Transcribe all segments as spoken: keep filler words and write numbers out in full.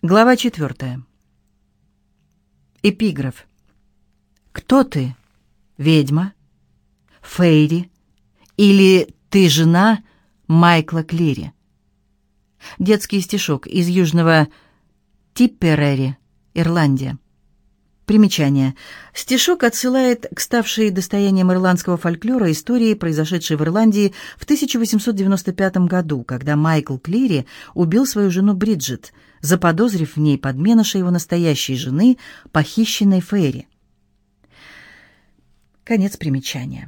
Глава четвертая. Эпиграф. Кто ты, ведьма, фейри, или ты жена Майкла Клири? Детский стишок из южного Типперери, Ирландия. Примечание. Стишок отсылает к ставшей достоянием ирландского фольклора истории, произошедшей в Ирландии в тысяча восемьсот девяносто пятом году, когда Майкл Клири убил свою жену Бриджит, заподозрив в ней подменыша его настоящей жены, похищенной Фейри. Конец примечания.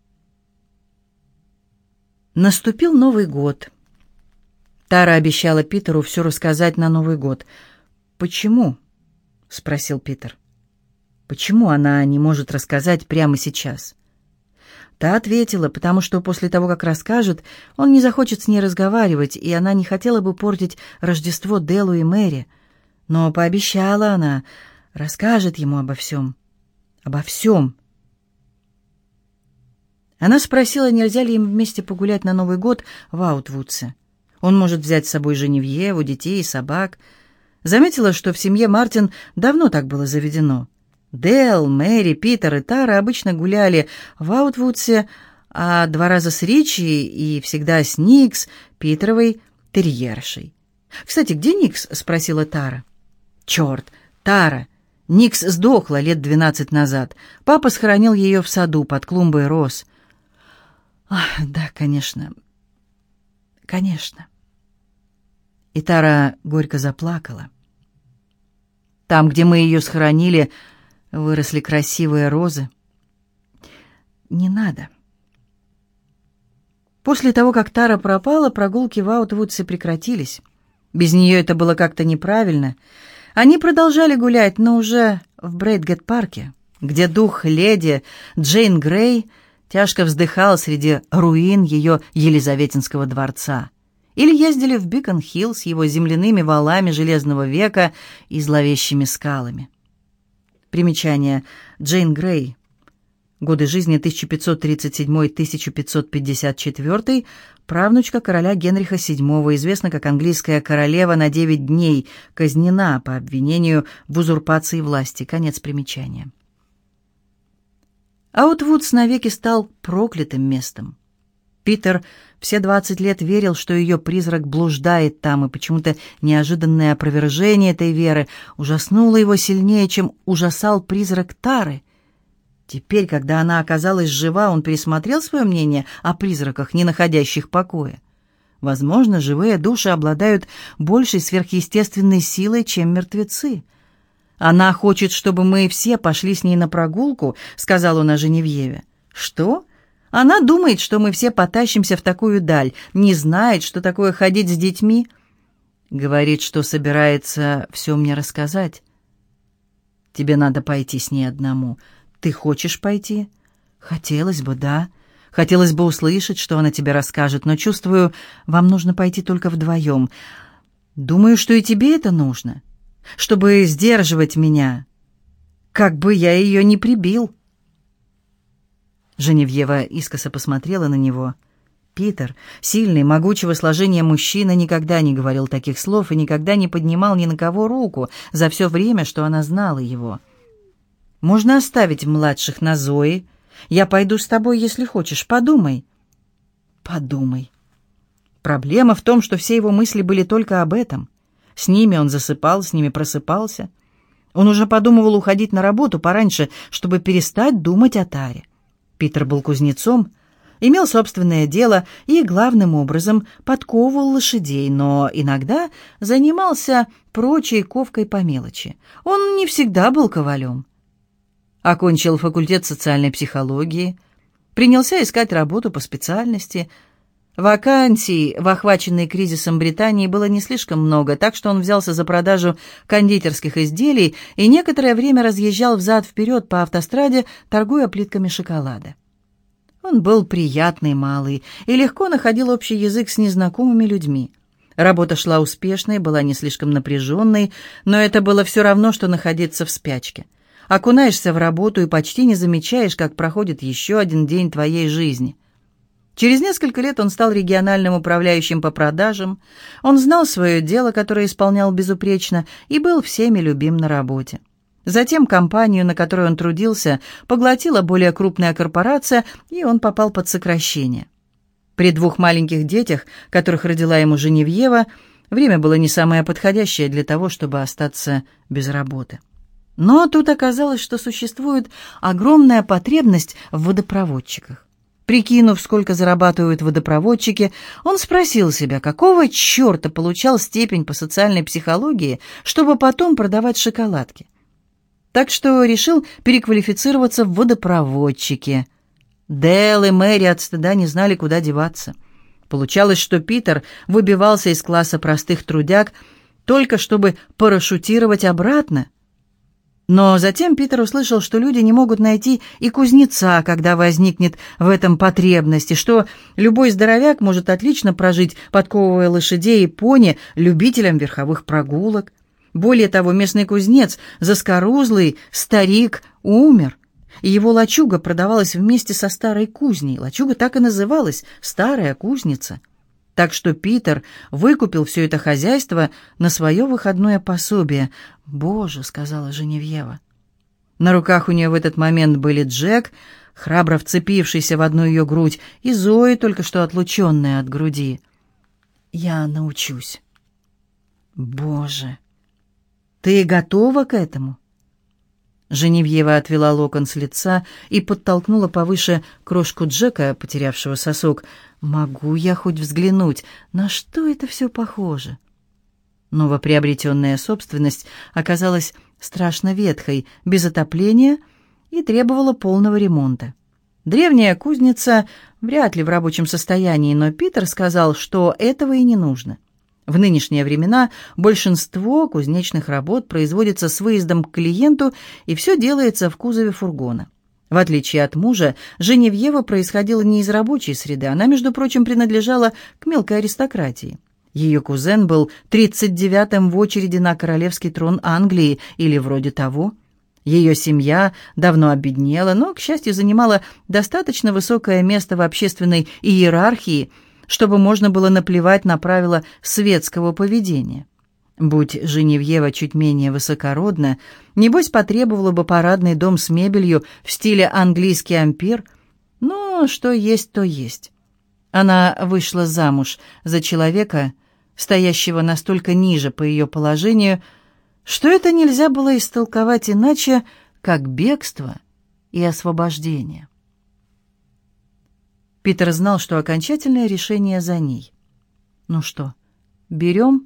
Наступил Новый год. Тара обещала Питеру все рассказать на Новый год. «Почему?» — спросил Питер. «Почему она не может рассказать прямо сейчас?» Та ответила, потому что после того, как расскажет, он не захочет с ней разговаривать, и она не хотела бы портить Рождество Делу и Мэри. Но пообещала она, расскажет ему обо всем. Обо всем. Она спросила, нельзя ли им вместе погулять на Новый год в Аутвудсе. Он может взять с собой Женевьеву, детей и собак. Заметила, что в семье Мартин давно так было заведено. Дэл, Мэри, Питер и Тара обычно гуляли в Аутвудсе, а два раза с Ричи и всегда с Никс, Питеровой терьершей. «Кстати, где Никс?» — спросила Тара. «Черт, Тара! Никс сдохла лет двенадцать назад. Папа схоронил ее в саду под клумбой роз». «Ах, да, конечно, конечно». И Тара горько заплакала. «Там, где мы ее схоронили, выросли красивые розы. Не надо». После того, как Тара пропала, прогулки в Аутвудсе прекратились. Без нее это было как-то неправильно. Они продолжали гулять, но уже в Брейтгет-парке, где дух леди Джейн Грей тяжко вздыхал среди руин ее Елизаветинского дворца. Или ездили в Бикон-Хилл с его земляными валами Железного века и зловещими скалами. Примечание. Джейн Грей. Годы жизни тысяча пятьсот тридцать седьмой — тысяча пятьсот пятьдесят четвёртый. Правнучка короля Генриха седьмого, известна как английская королева на девять дней, казнена по обвинению в узурпации власти. Конец примечания. Аутвудс навеки стал проклятым местом. Питер все двадцать лет верил, что ее призрак блуждает там, и почему-то неожиданное опровержение этой веры ужаснуло его сильнее, чем ужасал призрак Тары. Теперь, когда она оказалась жива, он пересмотрел свое мнение о призраках, не находящих покоя. Возможно, живые души обладают большей сверхъестественной силой, чем мертвецы. «Она хочет, чтобы мы все пошли с ней на прогулку», — сказал он о Женевьеве. «Что? Она думает, что мы все потащимся в такую даль, не знает, что такое ходить с детьми. Говорит, что собирается все мне рассказать. Тебе надо пойти с ней одному. Ты хочешь пойти?» «Хотелось бы, да. Хотелось бы услышать, что она тебе расскажет, но чувствую, вам нужно пойти только вдвоем. Думаю, что и тебе это нужно, чтобы сдерживать меня, как бы я ее не прибил». Женевьева искоса посмотрела на него. Питер, сильный, могучего сложения мужчина, никогда не говорил таких слов и никогда не поднимал ни на кого руку за все время, что она знала его. «Можно оставить младших на Зои. Я пойду с тобой, если хочешь. Подумай». «Подумай». Проблема в том, что все его мысли были только об этом. С ними он засыпал, с ними просыпался. Он уже подумывал уходить на работу пораньше, чтобы перестать думать о Таре. Питер был кузнецом, имел собственное дело и, главным образом, подковывал лошадей, но иногда занимался прочей ковкой по мелочи. Он не всегда был ковалем. Окончил факультет социальной психологии, принялся искать работу по специальности. Вакансий в охваченной кризисом Британии было не слишком много, так что он взялся за продажу кондитерских изделий и некоторое время разъезжал взад-вперед по автостраде, торгуя плитками шоколада. Он был приятный малый и легко находил общий язык с незнакомыми людьми. Работа шла успешно и была не слишком напряженной, но это было все равно, что находиться в спячке. Окунаешься в работу и почти не замечаешь, как проходит еще один день твоей жизни. Через несколько лет он стал региональным управляющим по продажам. Он знал свое дело, которое исполнял безупречно, и был всеми любим на работе. Затем компанию, на которой он трудился, поглотила более крупная корпорация, и он попал под сокращение. При двух маленьких детях, которых родила ему Женевьева, время было не самое подходящее для того, чтобы остаться без работы. Но тут оказалось, что существует огромная потребность в водопроводчиках. Прикинув, сколько зарабатывают водопроводчики, он спросил себя, какого черта получал степень по социальной психологии, чтобы потом продавать шоколадки. Так что решил переквалифицироваться в водопроводчики. Дэл и Мэри от стыда не знали, куда деваться. Получалось, что Питер выбивался из класса простых трудяг, только чтобы парашютировать обратно. Но затем Питер услышал, что люди не могут найти и кузнеца, когда возникнет в этом потребность, и что любой здоровяк может отлично прожить, подковывая лошадей и пони любителям верховых прогулок. Более того, местный кузнец, заскорузлый старик, умер, и его лачуга продавалась вместе со старой кузней. Лачуга так и называлась — «Старая кузница». Так что Питер выкупил все это хозяйство на свое выходное пособие. «Боже», — сказала Женевьева. На руках у нее в этот момент были Джек, храбро вцепившийся в одну ее грудь, и Зои, только что отлученная от груди. «Я научусь». «Боже, ты готова к этому?» Женевьева отвела локон с лица и подтолкнула повыше крошку Джека, потерявшего сосок. «Могу я хоть взглянуть, на что это все похоже?» Новоприобретенная собственность оказалась страшно ветхой, без отопления и требовала полного ремонта. Древняя кузница вряд ли в рабочем состоянии, но Питер сказал, что этого и не нужно. В нынешние времена большинство кузнечных работ производится с выездом к клиенту, и все делается в кузове фургона. В отличие от мужа, Женевьева происходила не из рабочей среды, она, между прочим, принадлежала к мелкой аристократии. Ее кузен был тридцать девятым в очереди на королевский трон Англии, или вроде того. Ее семья давно обеднела, но, к счастью, занимала достаточно высокое место в общественной иерархии, чтобы можно было наплевать на правила светского поведения. Будь Женевьева чуть менее высокородна, небось потребовала бы парадный дом с мебелью в стиле английский ампир, но что есть, то есть. Она вышла замуж за человека, стоящего настолько ниже по ее положению, что это нельзя было истолковать иначе, как бегство и освобождение. Питер знал, что окончательное решение за ней. «Ну что, берем?»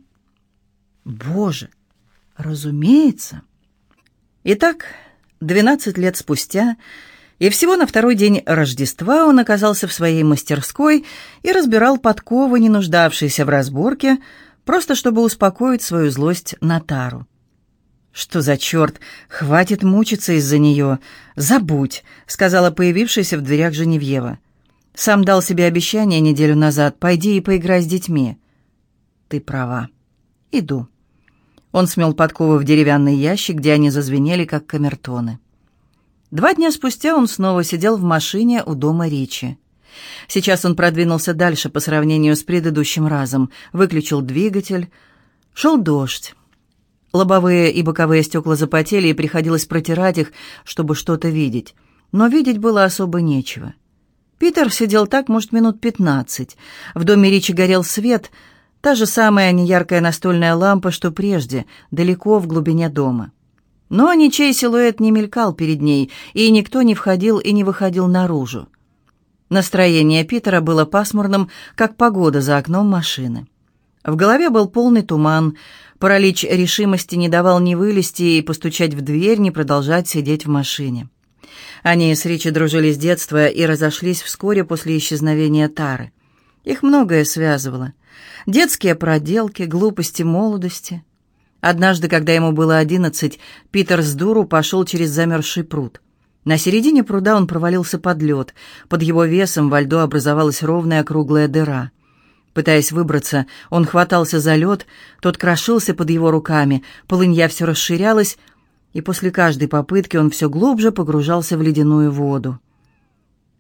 «Боже, разумеется!» Итак, двенадцать лет спустя, и всего на второй день Рождества он оказался в своей мастерской и разбирал подковы, не нуждавшиеся в разборке, просто чтобы успокоить свою злость на Тару. «Что за черт? Хватит мучиться из-за нее. Забудь», — сказала появившаяся в дверях Женевьева. «Сам дал себе обещание неделю назад. Пойди и поиграй с детьми». «Ты права. Иду». Он смел подковы в деревянный ящик, где они зазвенели, как камертоны. Два дня спустя он снова сидел в машине у дома Ричи. Сейчас он продвинулся дальше по сравнению с предыдущим разом. Выключил двигатель. Шел дождь. Лобовые и боковые стекла запотели, и приходилось протирать их, чтобы что-то видеть. Но видеть было особо нечего. Питер сидел так, может, минут пятнадцать. В доме Ричи горел свет, та же самая неяркая настольная лампа, что прежде, далеко в глубине дома. Но ничей силуэт не мелькал перед ней, и никто не входил и не выходил наружу. Настроение Питера было пасмурным, как погода за окном машины. В голове был полный туман, паралич решимости не давал ни вылезти и постучать в дверь, ни продолжать сидеть в машине. Они с Ричи дружили с детства и разошлись вскоре после исчезновения Тары. Их многое связывало. Детские проделки, глупости молодости. Однажды, когда ему было одиннадцать, Питер с дуру пошел через замерзший пруд. На середине пруда он провалился под лед. Под его весом во льду образовалась ровная круглая дыра. Пытаясь выбраться, он хватался за лед, тот крошился под его руками, полынья все расширялась, и после каждой попытки он все глубже погружался в ледяную воду.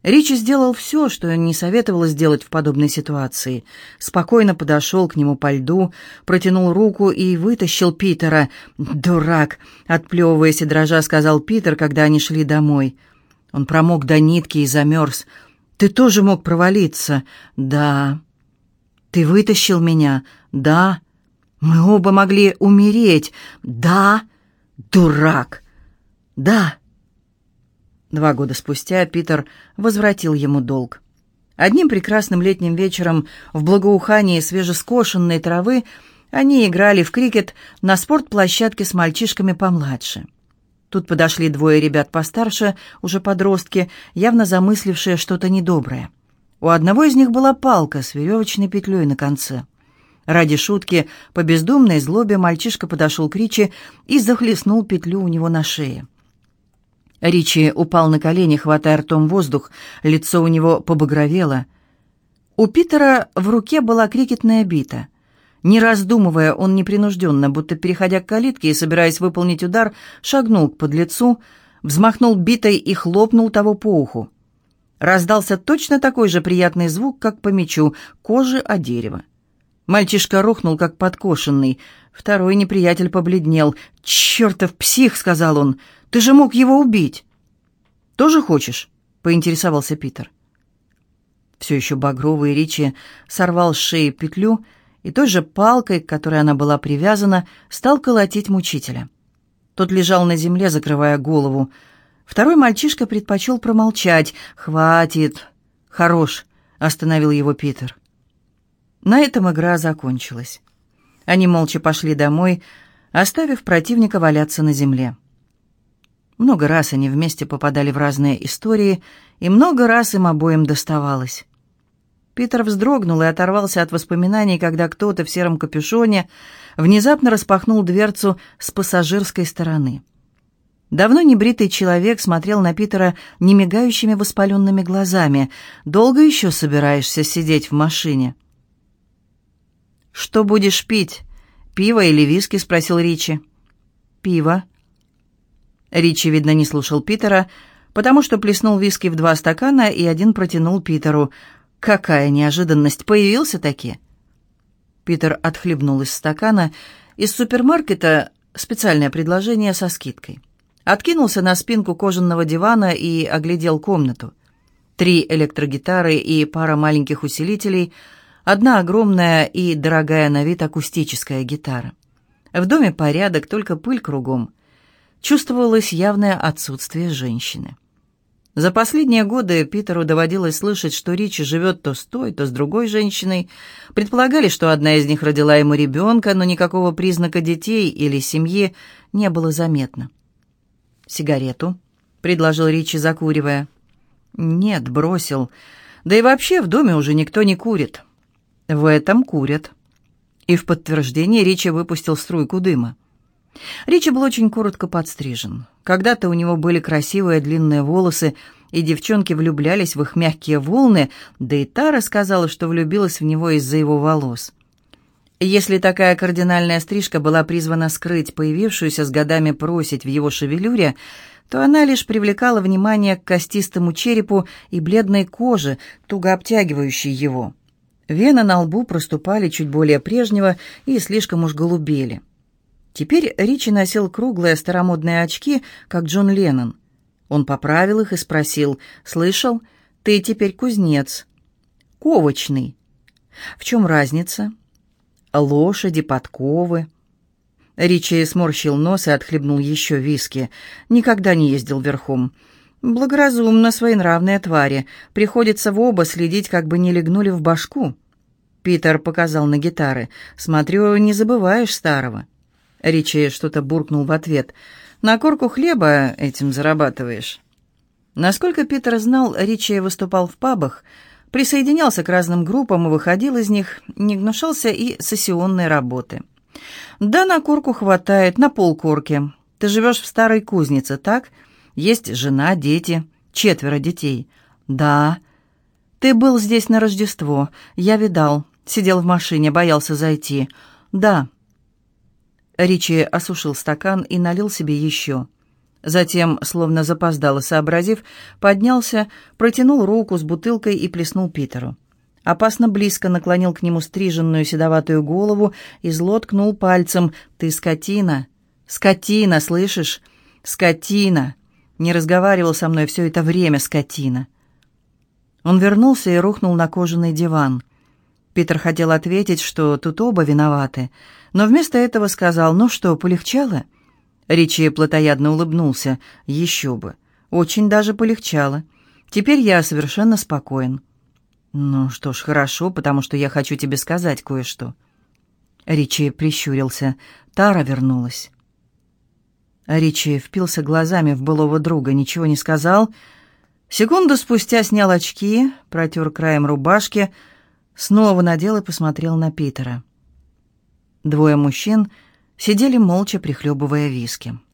Ричи сделал все, что не советовалось сделать в подобной ситуации. Спокойно подошел к нему по льду, протянул руку и вытащил Питера. «Дурак!» — отплевываясь и дрожа, сказал Питер, когда они шли домой. Он промок до нитки и замерз. «Ты тоже мог провалиться?» «Да». «Ты вытащил меня?» «Да». «Мы оба могли умереть?» «Да». «Дурак!» «Да». Два года спустя Питер возвратил ему долг. Одним прекрасным летним вечером в благоухании свежескошенной травы они играли в крикет на спортплощадке с мальчишками помладше. Тут подошли двое ребят постарше, уже подростки, явно замыслившие что-то недоброе. У одного из них была палка с веревочной петлей на конце. Ради шутки, по бездумной злобе, мальчишка подошел к Ричи и захлестнул петлю у него на шее. Ричи упал на колени, хватая ртом воздух, лицо у него побагровело. У Питера в руке была крикетная бита. Не раздумывая, он непринужденно, будто переходя к калитке и собираясь выполнить удар, шагнул к подлецу, взмахнул битой и хлопнул того по уху. Раздался точно такой же приятный звук, как по мячу, кожи о дерево. Мальчишка рухнул, как подкошенный. Второй неприятель побледнел. «Чертов псих!» — сказал он. «Ты же мог его убить!» «Тоже хочешь?» — поинтересовался Питер. Все еще багровый Ричи сорвал с шеи петлю и той же палкой, к которой она была привязана, стал колотить мучителя. Тот лежал на земле, закрывая голову. Второй мальчишка предпочел промолчать. «Хватит! Хорош!» — остановил его Питер. На этом игра закончилась. Они молча пошли домой, оставив противника валяться на земле. Много раз они вместе попадали в разные истории, и много раз им обоим доставалось. Питер вздрогнул и оторвался от воспоминаний, когда кто-то в сером капюшоне внезапно распахнул дверцу с пассажирской стороны. Давно небритый человек смотрел на Питера немигающими воспаленными глазами. «Долго еще собираешься сидеть в машине?» «Что будешь пить? Пиво или виски?» — спросил Ричи. «Пиво». Ричи, видно, не слушал Питера, потому что плеснул виски в два стакана и один протянул Питеру. «Какая неожиданность! Появился-таки!» Питер отхлебнул из стакана. Из супермаркета специальное предложение со скидкой. Откинулся на спинку кожаного дивана и оглядел комнату. Три электрогитары и пара маленьких усилителей, одна огромная и дорогая на вид акустическая гитара. В доме порядок, только пыль кругом. Чувствовалось явное отсутствие женщины. За последние годы Питеру доводилось слышать, что Ричи живет то с той, то с другой женщиной. Предполагали, что одна из них родила ему ребенка, но никакого признака детей или семьи не было заметно. «Сигарету?» — предложил Ричи, закуривая. «Нет, бросил. Да и вообще в доме уже никто не курит». «В этом курят». И в подтверждение Ричи выпустил струйку дыма. Ричи был очень коротко подстрижен. Когда-то у него были красивые длинные волосы, и девчонки влюблялись в их мягкие волны, да и Тара сказала, что влюбилась в него из-за его волос. Если такая кардинальная стрижка была призвана скрыть появившуюся с годами просить в его шевелюре, то она лишь привлекала внимание к костистому черепу и бледной коже, туго обтягивающей его. Вены на лбу проступали чуть более прежнего и слишком уж голубели. Теперь Ричи носил круглые старомодные очки, как Джон Леннон. Он поправил их и спросил: «Слышал, ты теперь кузнец?» «Ковочный». «В чем разница?» «Лошади, подковы». Ричи сморщил нос и отхлебнул еще виски. «Никогда не ездил верхом». «Благоразумно, своенравные твари. Приходится в оба следить, как бы не легнули в башку». Питер показал на гитары. «Смотрю, не забываешь старого». Ричи что-то буркнул в ответ. «На корку хлеба этим зарабатываешь». Насколько Питер знал, Ричи выступал в пабах, присоединялся к разным группам и выходил из них, не гнушался и сессионной работы. «Да, на корку хватает, на полкорки. Ты живешь в старой кузнице, так? Есть жена, дети, четверо детей». «Да». «Ты был здесь на Рождество, я видал, сидел в машине, боялся зайти». «Да». Ричи осушил стакан и налил себе еще. Затем, словно запоздало сообразив, поднялся, протянул руку с бутылкой и плеснул Питеру. Опасно близко наклонил к нему стриженную седоватую голову и зло ткнул пальцем. «Ты скотина! Скотина, слышишь? Скотина! Не разговаривал со мной все это время, скотина!» Он вернулся и рухнул на кожаный диван. Питер хотел ответить, что тут оба виноваты, но вместо этого сказал: «Ну что, полегчало?» Ричи плотоядно улыбнулся. «Еще бы! Очень даже полегчало. Теперь я совершенно спокоен». «Ну что ж, хорошо, потому что я хочу тебе сказать кое-что». Ричи прищурился. Тара вернулась. Ричи впился глазами в былого друга, ничего не сказал. Секунду спустя снял очки, протер краем рубашки, снова надел и посмотрел на Питера. Двое мужчин сидели молча, прихлебывая виски.